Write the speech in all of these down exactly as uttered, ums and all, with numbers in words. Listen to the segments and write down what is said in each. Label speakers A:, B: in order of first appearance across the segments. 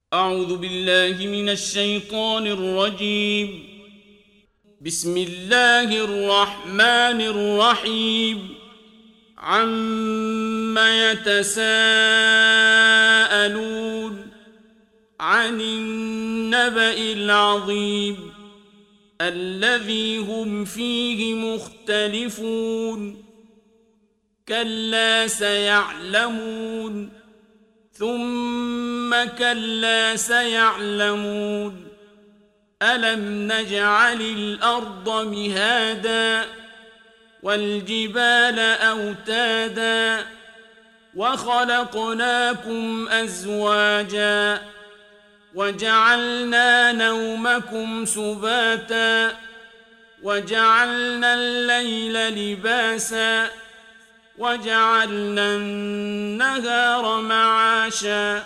A: أعوذ بالله من الشيطان الرجيم. بسم الله الرحمن الرحيم. عم يتساءلون عن النبأ العظيم الذي هم فيه مختلفون. كلا سيعلمون ثم كلا سيعلمون. ألم نجعل الأرض مهادا والجبال أوتادا وخلقناكم أزواجا وجعلنا نومكم سباتا وجعلنا الليل لباسا وجعلنا النهار معاشا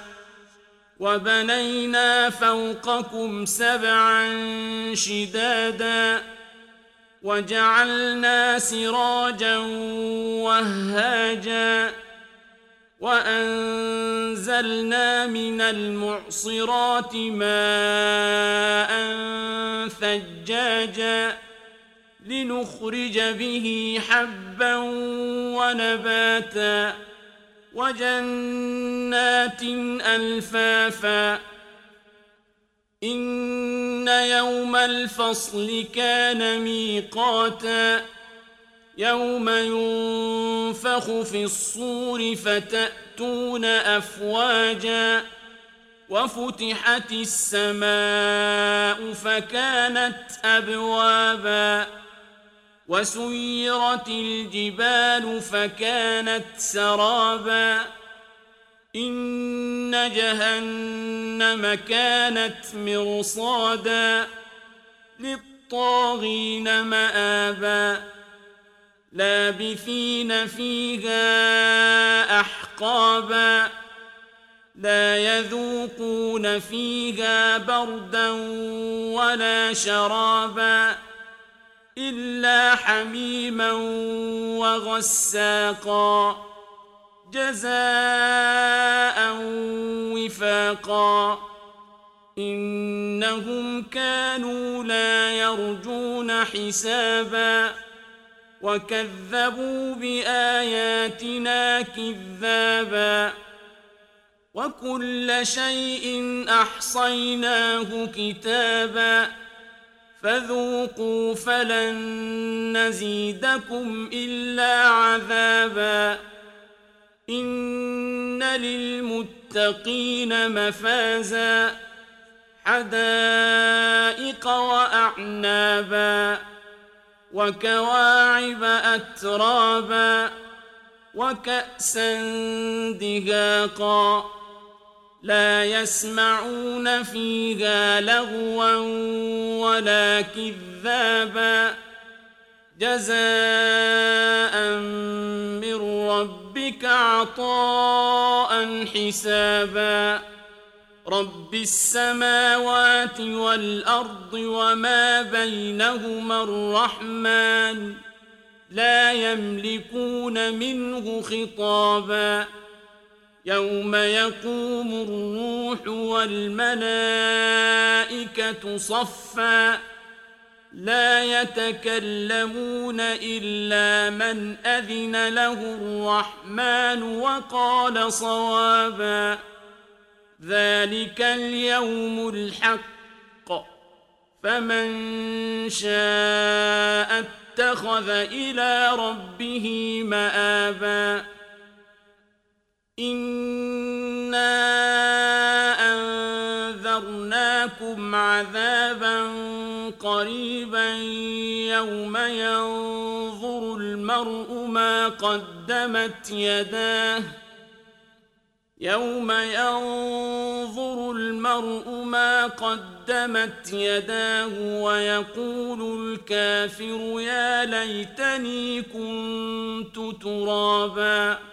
A: وبنينا فوقكم سبعا شدادا وجعلنا سراجا وهاجا وأنزلنا من المعصرات ماء ثجاجا لنخرج به حبا ونباتا وجنات ألفافا. إن يوم الفصل كان ميقاتا يوم ينفخ في الصور فتأتون أفواجا وفتحت السماء فكانت أبوابا وسيرت الجبال فكانت سرابا. إن جهنم كانت مرصادا للطاغين مآبا لابثين فيها أحقابا لا يذوقون فيها بردا ولا شرابا إلا حميما وغساقا جزاء وفاقا. إنهم كانوا لا يرجون حسابا وكذبوا بآياتنا كذابا وكل شيء أحصيناه كتابا فذوقوا فلن نزيدكم إلا عذابا. إن للمتقين مفازا حدائق وأعنابا وكواعب أترابا وكأسا دهاقا لا يسمعون فيها لغوا ولا كذابا جزاء من ربك عطاء حسابا. رب السماوات والأرض وما بينهما الرحمن لا يملكون منه خطابا. يوم يقوم الروح والملائكة صفا لا يتكلمون إلا من أذن له الرحمن وقال صوابا. ذلك اليوم الحق فمن شاء اتخذ إلى ربه مآبا. إنا أنذرناكم عذابا قريبا يوم ينظر المرء ما قدمت يداه يوم ينظر المرء ما قدمت يداه ويقول الكافر يا ليتني كنت ترابا.